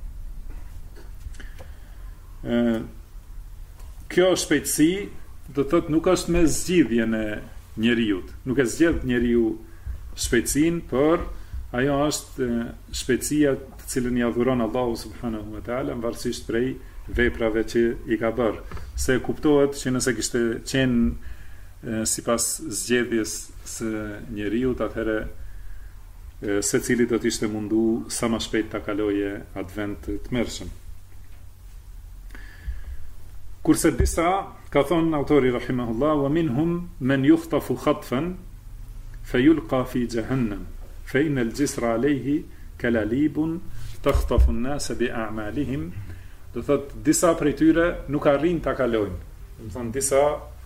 Kjo shpejtësi do të thotë nuk është me zgjidhjen e njeriu. Nuk e zgjedh njeriu shpejtësinë, por ajo është shpejtësia të cilën i adhuron Allahu subhanahu wa taala varësisht prej veprave që i ka bërë. Se kuptohet që nëse kishte qenë sipas zgjedhjes së njeriu, atëherë secili do të ishte mundu sa më shpejt ta kaloje atë vend të tmerrshëm. Kurse disa, ka thonë autori rahimahullah, wa minhum men yukhtafu khatfan fayulqa fi jahannam fa inna al-jisra alayhi kalalibun takhtafu an-nas bi a'malihim. Do thot disa prej tyre nuk arrin ta kalojnë. Do thon disa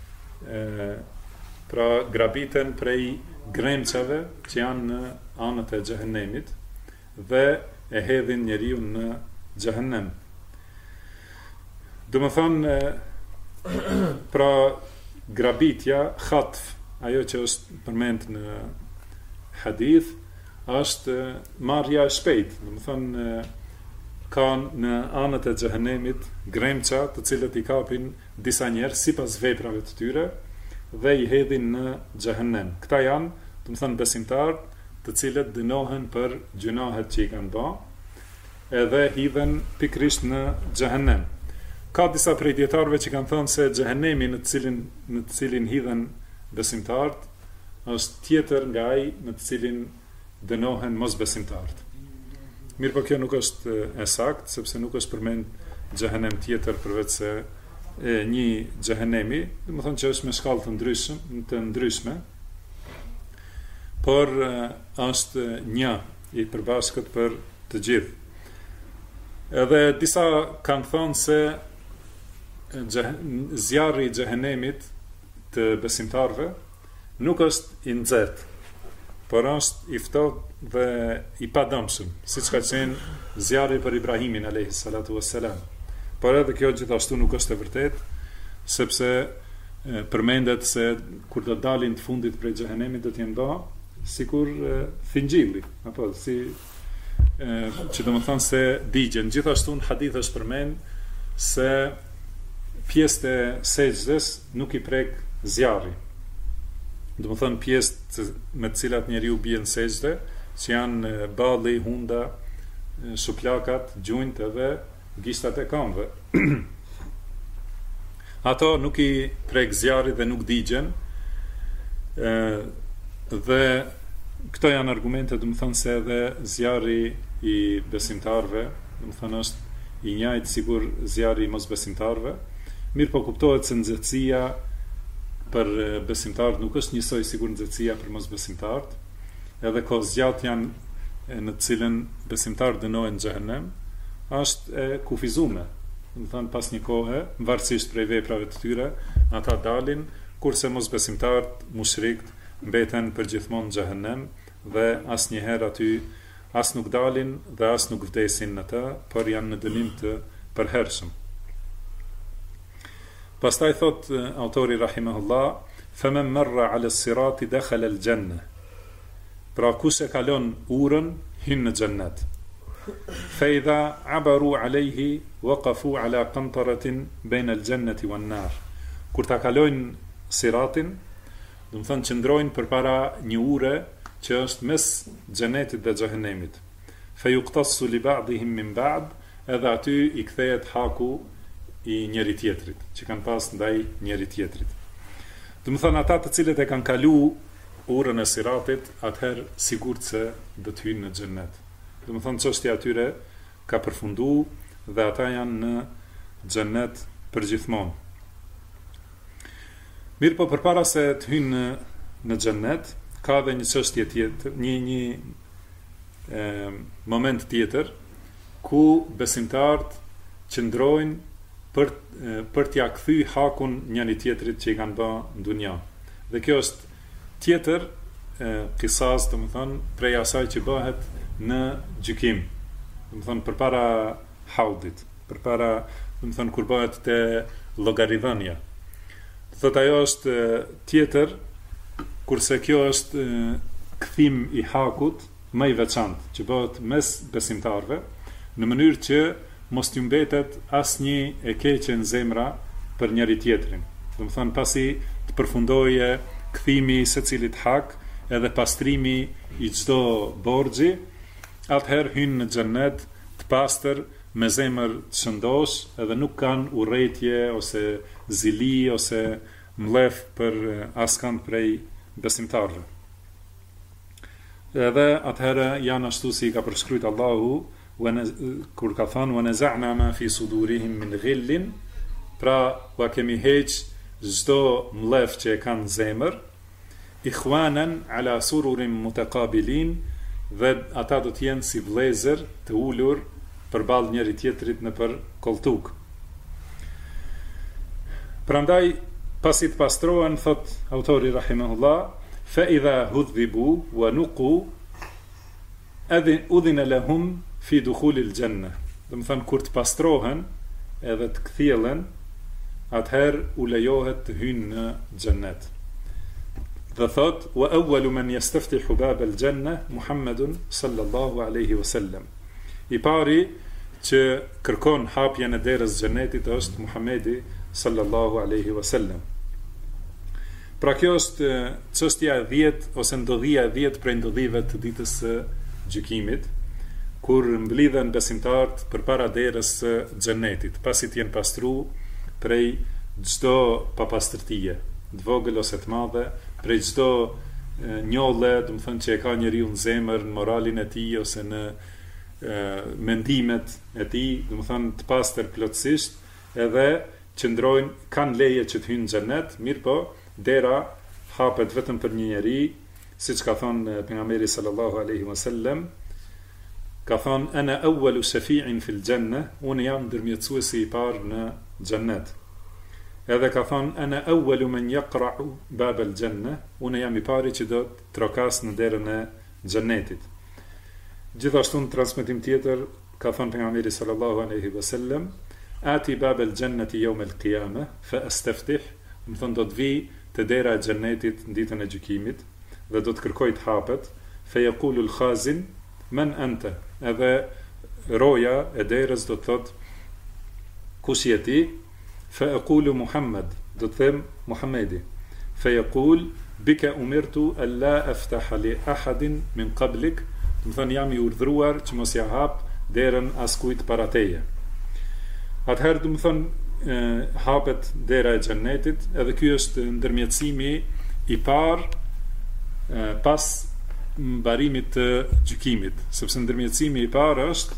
pra grabiten prej gremçave që janë në anët e xhehenemit dhe e hedhin njeriu në xhehenem. Do më thonë, pra grabitja, khatf, ajo që është përmend në hadith, është marrja e shpejt. Do më thonë, kanë në anët e xhehenemit gremça të cilët i kapin disa njerëz sipas veprave të tyre dhe i hedhin në xhehenem. Këta janë, do më thonë, besimtarë të cilët dënohen për gjunahet që i kanë bërë, edhe hidhen pikrisht në xhehenem. Ka disa prej dietarëve që kanë thënë se xhehenemi në të cilin hidhen besimtarët është tjetër nga ai në të cilin dënohen mosbesimtarët. Mirë, po kjo nuk është e saktë, sepse nuk është përmend xhehenem tjetër përveç se një xhehenemi, do të thonë që është me shkallë të ndryshme, por është një i përbashkët për të gjithë. Edhe disa kanë thënë se zjarri i xhehenemit të besimtarve nuk është i nxehtë, por është i ftohtë dhe i padëmshëm, siç ka qenë zjarri për Ibrahimin alayhi salatu wassalam. Por edhe kjo gjithashtu nuk është e vërtetë, sepse përmendet se kur do dalin të fundit prej xhehenemit do të jenë bë sikur thingjilli, apo si që do të thonë se digjen. Gjithashtu në hadith është përmend se pjesët e sejdës nuk i prek zjarri. Do të thonë pjesët me të cilat njeriu bie në sejdë, që janë balli, hunda, suplakat, gjunjt edhe gishtat e këmbëve. Ato nuk i prek zjarri dhe nuk digjen. Dhe këto janë argumente, do të thonë se edhe zjarri i besimtarve, do të thonë është i njëjtë sigur zjarri i mosbesimtarve. Mirë, po kuptohet se nxehtësia për besimtarët nuk është njësoj sigur nxehtësia për mosbesimtarët. Edhe kohë zgjatë janë në të cilën besimtarët dënohen në xhehenem, është e kufizuar. Do të thonë pas një kohe, varësisht prej veprave të tyre, ata dalin, kurse mosbesimtarët, mushrikët, mbeten përgjithmonë në xhehenem dhe asnjëherë aty as nuk dalin dhe as nuk vdesin në të, por janë në dënim të përhershëm. Pastaj thot autori rahimahullah, faman marra ala as-sirati dakhala al-janna. Pra kush e kalon urën hyn në xhennet. Fa idha abaru alayhi waqafu ala qantaratin bayna al-jannati wan-nar. Kur ta kalojnë siratin, do të thonë qëndrojnë përpara një ure që është mes xhenetit dhe xhehenemit. Fa yuqtasu li ba'dihim min ba'd, edhe aty i kthehet haku i njëri tjetrit, që kanë pas ndaj njëri tjetrit. Do të thonë ata të cilët e kanë kalu urën e siratit, atëherë sigurt se do të hyjnë në xhennet. Do të thonë çështja atyre ka përfundu dhe ata janë në xhennet përgjithmonë. Mirë po përpara se të hynë në xhennet, ka dhe një çështje tjetër, një moment tjetër ku besimtarët qëndrojnë për t'ja kthy hakun njëri tjetrit që i kanë bërë në dunja. Dhe kjo është tjetër qisas, domethënë prej asaj që bëhet në gjykim. Domethënë përpara haudit, përpara, domethënë kur bëhet te llogaridhënia. Thotë ajo është tjetër, kurse kjo është kthim i hakut më i veçantë që bëhet mes besimtarëve në mënyrë që mos t'ju mbetet asnjë e keqe në zemra për njëri tjetrin. Domethënë pasi të përfundoje kthimi i secilit hak edhe pastrimi i çdo borxhi, atëherë hynë në xhennet të pastër me zemër të shëndosh edhe nuk kanë urrëtie ose zili ose mlef për askand prej besimtarëve. Edhe atëherë janë ashtu si ka përshkruajtur Allahu kur ka thënë wa naza'na ma fi sudurihim min ghillin, pra wa kemi heq çdo mlef që e kanë zemër, ikhwanan ala sururin mutaqabilin, dhe ata do të jenë si vëllezër të ulur përballë njëri tjetrit në për koltuk. Prandaj pasi të pastrohen, thot autori rahimahullah, fa idha hudhibu wa nuqu udhina lahum fi dukhul al-janna. Do të thënë kur të pastrohen edhe të kthjellen, atëherë u lejohet të hyjnë në xhennet. Dhe thot wa awwalu man yastaftihu bab al-janna Muhammedun sallallahu alaihi wasallam. I pari që kërkon hapjen e derës xhennetit është Muhamedi sallallahu alaihi wasallam. Pra kjo është çështja e 10 ose ndodhia e 10 prej ndodhive të ditës së gjykimit, kur mblidhen besimtarët përpara derës së xhennetit, pasi të jenë pastruar prej çdo papastërtie, të vogël ose të madhe, prej çdo njolle, do të thënë që e ka njeriu në zemër, në moralin e tij ose në mendimet e tij, do të thënë të pastër plotësisht, edhe qëndrojnë, kanë leje që të hyjnë në xhennet, mirë po, dera hapet vetëm për një njeri, siç ka thënë pejgamberi sallallahu alaihi wasallam, ka thënë ana awwalu shafi'in fil janna, unë jam ndërmjetësuesi i parë në xhennet. Edhe ka thënë ana awwalu man yaqra'u bab al-janna, unë jam i pari që do të trokas në derën e xhennetit. Gjithashtu në transmetim tjetër ka thënë pejgamberi sallallahu alaihi wasallam, ati bab al-jannati yawm al-qiyamah fa astaftih, do të do të vi te dera e xhennetit në ditën e gjykimit dhe do të kërkoj të hapet, fa yaqulu al-khazin man anta, edhe roja e derës do të thot kush je ti, fa aqulu Muhammad, do të them Muhamedi, fa yaqul bika umirtu alla aftaha li ahadin min qablik, do të thënë jam i urdhëruar që mos ja hap derën askujt para teje. Atëherë do të thënë hapet dera e xhennetit, edhe ky është ndërmjetësimi i parë pas mbarimit të gjykimit, sepse ndërmjetësimi i parë është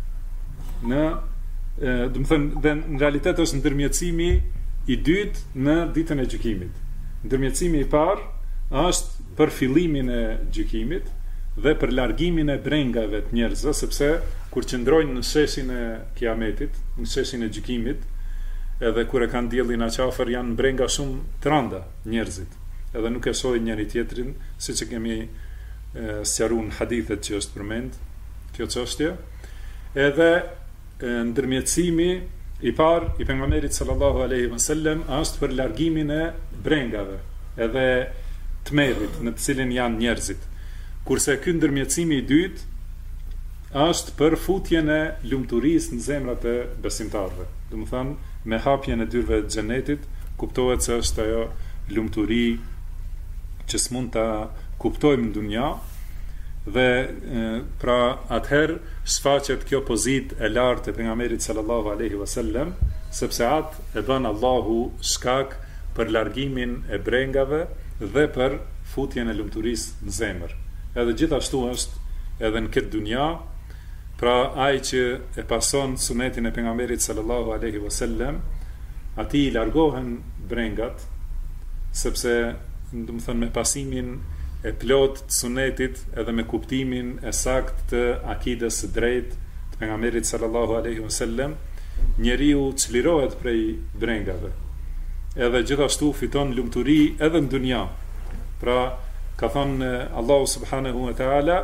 në do të thënë dhe në realitet është ndërmjetësimi i dytë në ditën e gjykimit. Ndërmjetësimi i parë është për fillimin e gjykimit dhe për largimin e brengave të njerëzve, sepse kur qëndrojnë në sheshin e kiametit, në sheshin e gjykimit, edhe kur e kanë diellin aqafër, janë brenga shumë të rënda njerëzit, edhe nuk e shohin njëri tjetrin, siç e kemi sqaruar në hadithet që është përmend kjo çështje. Edhe ndërmjetësimi i parë i pejgamberit sallallahu alaihi wasallam është për largimin e brengave edhe tmerrit në të cilin janë njerëzit. Kurse ky ndërmjetësimi i dytë është për futjen e lumturisë në zemrat e besimtarëve. Do të thënë, me hapjen e dyrëve të xhenetit kuptohet se është ajo lumturi që s'mund ta kuptojmë në dunja, dhe pra atëherë shfaqet kjo pozitë e lartë e pejgamberit sallallahu alaihi wasallam, sepse atë e bën Allahu shkak për largimin e brengave dhe për futjen e lumturisë në zemër. Edhe gjithashtu është edhe në këtë dunja Pra ai që e pason sunetin e pejgamberit sallallahu alaihi wasallam, ati I largohen brengat, sepse do të thënë me pasimin e plot të sunetit edhe me kuptimin e sakt të akides së drejtë të pejgamberit sallallahu alaihi wasallam, njeriu çlirohet prej brengave. Edhe gjithashtu fiton lumturi edhe në dunja. Pra ka thënë Allahu subhanahu wa taala,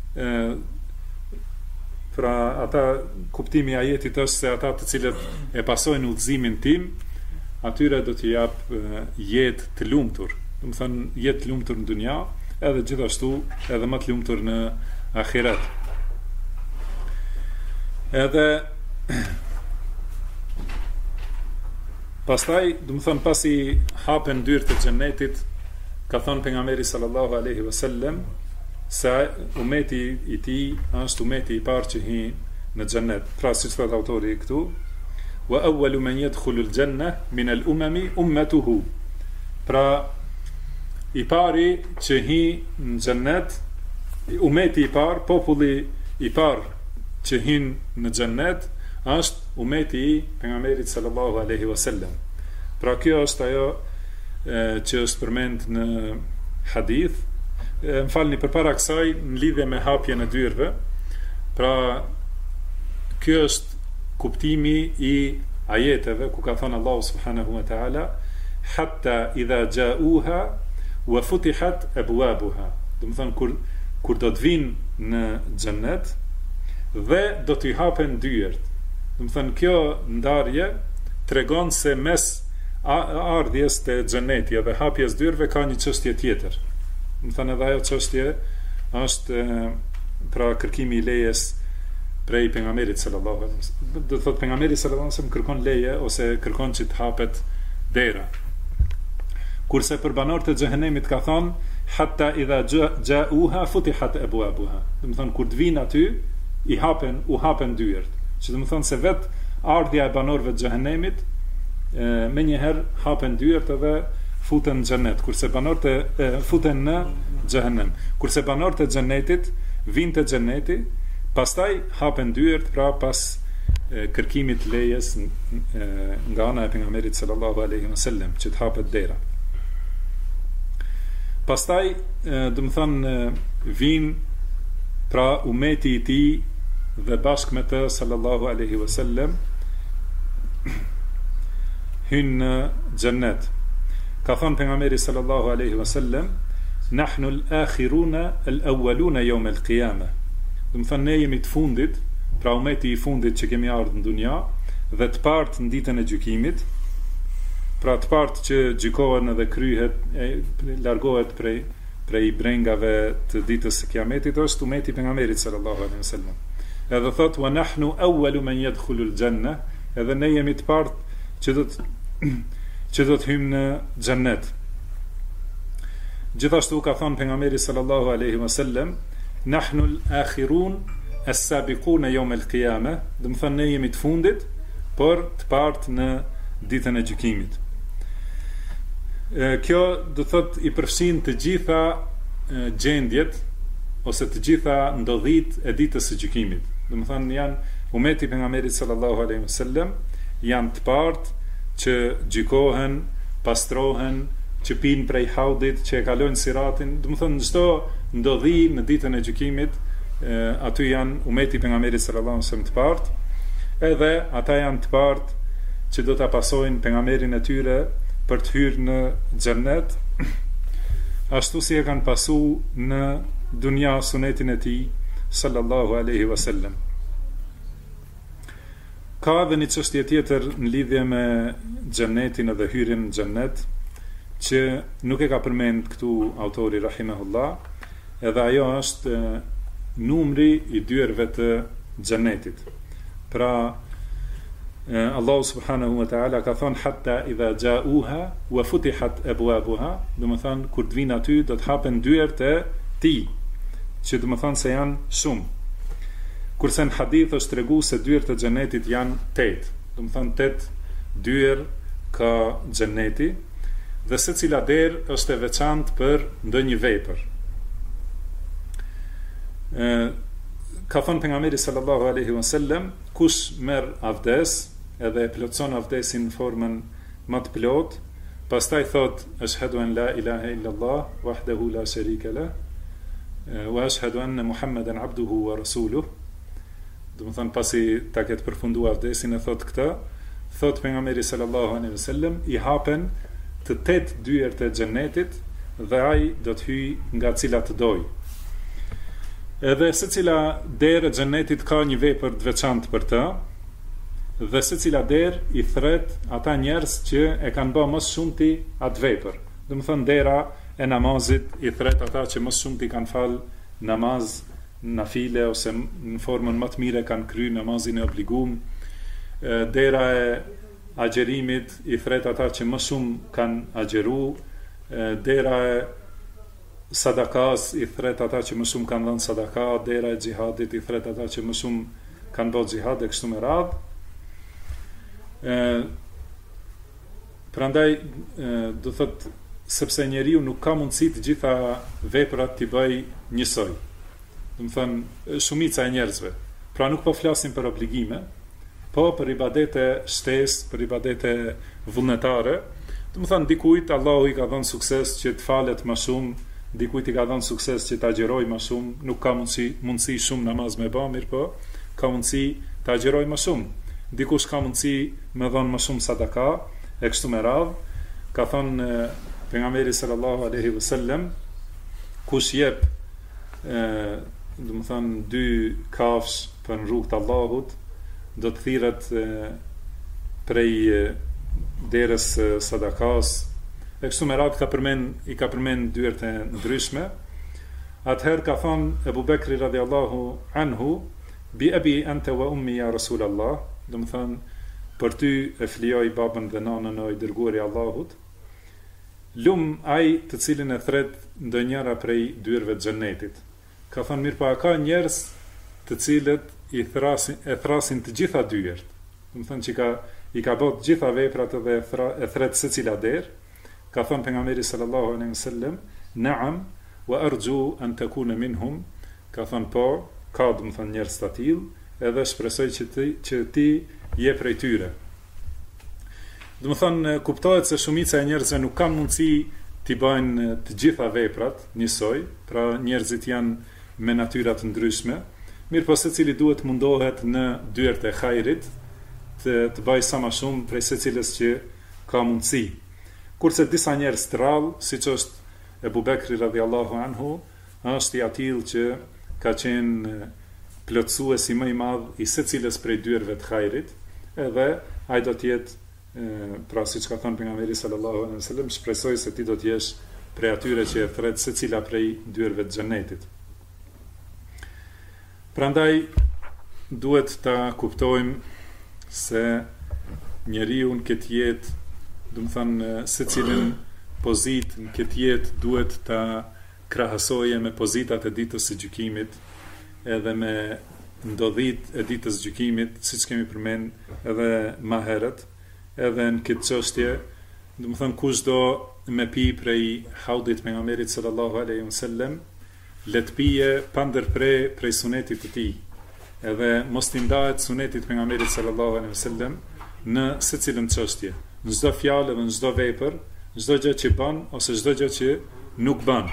pra ata kuptimi I ajetit është se ata të cilët e pasojnë udhëzimin tim, atyre do t'i jap jetë të lumtur. Do të thënë jetë të lumtur në dunja, edhe gjithashtu edhe më të lumtur në ahiret. Edhe pastaj, do të thënë pasi hapen dyert e xhennetit, ka thënë pejgamberi sallallahu alaihi wasallam se umeti I tij është umeti I parë që hyn në xhennet. Pra siç thot autori këtu, wa awwalu man yadkhulu al-janna min al-umami ummatuhu. Pra I pari që hyn në xhennet, umeti I parë, populli I parë që hyn në xhennet është umeti I pejgamberit sallallahu alaihi wasallam. Pra kjo është ajo që është përmend në hadith. Më falni, përpara kësaj, në lidhje me hapjen e dyerve, pra kjo është kuptimi I ajeteve ku ka thënë Allahu subhanahu wa taala, hatta idha ja'uha wa futihat abwabuha. Do të thënë kur do të vinë në xhennet dhe do t'i hapen dyert. Do të thënë kjo ndarje tregon se mes ardhjes te xheneti dhe hapjes dyerve ka një çështje tjetër. Më thënë edhe ajo çështje është pra kërkimi I lejes prej pejgamberit sallallahu alaihi wasallam. Do të thotë pejgamberi sallallahu alaihi wasallam kërkon leje ose kërkon që të hapet dera. Kurse për banorët e xhehenemit ka thënë hatta idha ja'uha futihat abwabuha. Do të thonë kur të vinë aty u hapen dyert. Që do të thonë se vet ardhja e banorëve të xhehenemit menjëherë hapen dyert edhe futen në xhennet, kurse banorët futen në xhehenem. Kurse banorët e xhennetit vinë te xhenneti, pastaj hapen dyert, pra pas kërkimit lejes nga ana e pejgamberit sallallahu alaihi wasallam që të hapet dera. Pastaj do të thonë vinë pra umeti I tij dhe bashkë me të sallallahu alaihi wasallam hyn në xhennet. Ka thënë pejgamberi sallallahu alaihi wasallam, nahnu al-akhiruna al-awwaluna yawm al-qiyamah. Do të thonë ne jemi të fundit, pra umeti I fundit që kemi ardhur në dunja, dhe të partë në ditën e gjykimit. Pra të partë që gjykohen edhe kryhet, largohet prej brengave të ditës së Kiametit është umeti I pejgamberit sallallahu alaihi wasallam. Edhe thot wa nahnu awwalu man yadkhulu al-janna, edhe ne jemi të partë që do të hyjmë në xhennet. Gjithashtu ka thënë pejgamberi sallallahu alaihi wasallam, nahnu al-akhirun as-sabiquna yawm al-qiyamah, do të thonë ne jemi të fundit, por të partë në ditën e gjykimit. Kjo do thot I përfshin të gjitha gjendjet ose të gjitha ndodhit e ditës së gjykimit. Do të thonë janë umeti I pejgamberit sallallahu alaihi wasallam, janë të partë që gjykohen, pastrohen, që pinë prej haudit, që e kalojnë siratin. Do të thonë çdo ndodhi në ditën e gjykimit, aty janë umeti I pejgamberit sallallahu alaihi wasallam të partë, edhe ata janë të partë që do ta pasojnë pejgamberin e tyre për të hyrë në xhennet, ashtu si e kanë pasu në dunja sunetin e tij sallallahu alaihi wasallam. Ka edhe një çështje tjetër në lidhje me xhennetin dhe hyrjen në xhennet, që nuk e ka përmend këtu autori rahimahullah, edhe ajo është numri I dyerve të xhennetit. Pra Allahu subhanahu wa taala ka thënë hatta idha ja'uha wa futihat abwabuha, do të thonë kur të vinë aty do të hapen dyert e tij, që do të thonë se janë shumë. Kurse në hadith është tregu se dyert e xhenetit janë 8. Do të thonë 8 dyer ka xheneti, dhe secila derë është e veçantë për ndonjë vepër. ka thënë pejgamberi sallallahu alaihi wasallam, kush merr avdes edhe e plotson avdesin në formën më të plot, pastaj thot ashhadu an la ilaha illa Allah wahdahu la sharika lah wa ashhadu anna Muhammadan abduhu wa rasuluh. Do të thënë pasi ta ketë përfunduar avdesin e thot këtë, thot pejgamberi sallallahu alaihi wasallam, i hapen të 8 dyert e xhenetit dhe ai do të hyjë nga cilat të doj. Edhe secila derë e xhenetit ka një vepër të veçantë për të, dhe secila derë i thret ata njerëz që e kanë bërë më shumti atë vepër. Do të thënë dera e namazit i thret ata që më shumti kanë fal namaz nafile ose në formën më të mire kanë kryer namazin e obliguar. Dera e agjerimit i thret ata që më shumë kanë agjeru. Dera e sadakas i thret ata që më shumë kanë dhënë sadaka. Dera e xihadit i thret ata që më shumë kanë bërë xihad e kështu me radhë. Prandaj do thot, sepse njeriu nuk ka mundësi të gjitha veprat t'i bëj njësoj. Do të thënë shumica e njerëzve. Pra nuk po flasim për obligime, po për ibadete shtesë, për ibadete vullnetare. Do të thënë dikujt Allahu i ka dhënë sukses që të falet më shumë, dikujt i ka dhënë sukses që të agjeroj më shumë, nuk ka mundësi shumë namaz me bë, mirë po, ka mundësi të agjeroj më shumë. Dikush ka mundësi me dhënë më shumë sadaka, e kështu me radhë. Ka thënë pejgamberi sallallahu alaihi wasallam, kush jep do të thënë 2 kafsh për në rrugt Allahut, do të thirret prej derës sadakas. E kështu me radhë i ka përmend dyert e ndryshme. Atëherë ka thënë Ebu Bekri radhiyallahu anhu, bi abi anta wa ummi ya Rasulallah, do të thënë për ty e flijoj babën dhe nanën o i dërguari i Allahut. Lum ai të cilin e thret ndonjëra prej dyerve të xhenetit. Ka thënë mirë, pa ka njerëz të cilët e thrasin të gjitha dyert. Do të thënë që i ka bërë të gjitha veprat dhe e thret secila derë. Ka thënë pejgamberi sallallahu alaihi wasallam, "Na'am wa arju an takuna minhum." Ka thënë po, ka do të thënë njerëz të tillë, edhe shpresoj që ti je prej tyre. Do të thënë kuptohet se shumica e njerëzve nuk kanë mundësi t'i bëjnë të gjitha veprat njësoj, pra njerëzit janë me natyra të ndryshme, mirë po secili duhet mundohet në dyert e hajrit të bëjë sa më shumë prej secilës që ka mundësi. Kurse disa njerëz të rrallë, siç është Ebu Bekri radhiyallahu anhu, është i atill që ka qenë plotësuesi më i madh i secilës prej dyerve të hajrit, edhe ai do të jetë pra siç ka thënë pejgamberi sallallahu alaihi wasallam, shpresoj se ti do të jesh prej atyre që e thret secila prej dyerve të xhenetit. Prandaj duhet ta kuptojmë se njeriu në këtë jetë, do të thënë secilën pozitë në këtë jetë duhet ta krahasojë me pozitat e ditës së gjykimit, edhe me ndodhit e ditës së gjykimit, siç kemi përmend edhe më herët. Edhe në këtë çështje, do të thënë kushdo me pi prej haudit pejgamberit sallallahu alaihi wasallam, le të pije pa ndërprer prej sunetit të tij. Edhe mos t'i ndahet sunetit pejgamberit sallallahu alaihi wasallam në secilën çështje, në çdo fjalë dhe në çdo vepër, çdo gjë që bën ose çdo gjë që nuk bën.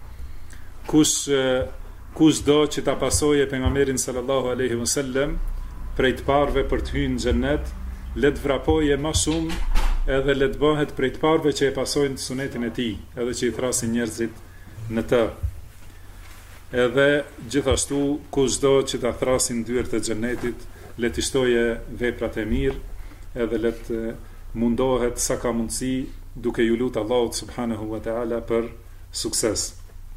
Kushdo që ta pasojë pejgamberin sallallahu alaihi wasallam prej të parëve për të hyrë në xhennet, le të vrapoje më shumë, edhe le të bëhet prej të parëve që e pasojnë sunetin e tij, edhe që i thrasin njerëzit në të. Edhe gjithashtu kushdo që ta thrasin dyert e xhenetit, le të shtoje veprat e mirë, edhe le të mundohet sa ka mundësi duke ju lutur Allahut subhanahu wa taala për sukses.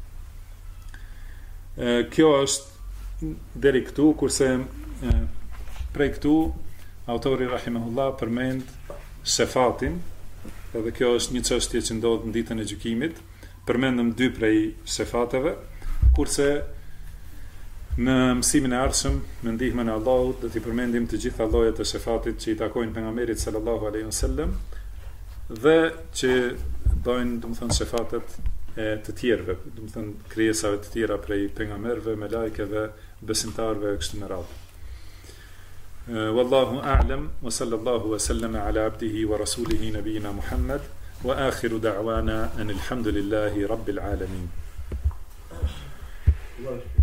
Kjo është deri këtu, kurse prej këtu autori rahimahullah përmend shefatin, edhe kjo është një çështje që ndodh në ditën e gjykimit. Përmendëm 2 prej shefateve, kurse në mësimin e ardhshëm me ndihmën e Allahut do t'i përmendim të gjitha llojet e shefatit që i takojnë pejgamberit sallallahu alaihi wasallam dhe që bëjnë, do të thënë, shefatet e të tjerëve, do të thënë krijesave të tjera prej pejgamberëve, me lajkeve besimtarve e kështu me radhë. Wallahu a'lam wa sallallahu wa sallama ala abdihi wa rasulihi nabiyina Muhammad wa akhiru da'wana anil hamdulillahi rabbil alamin.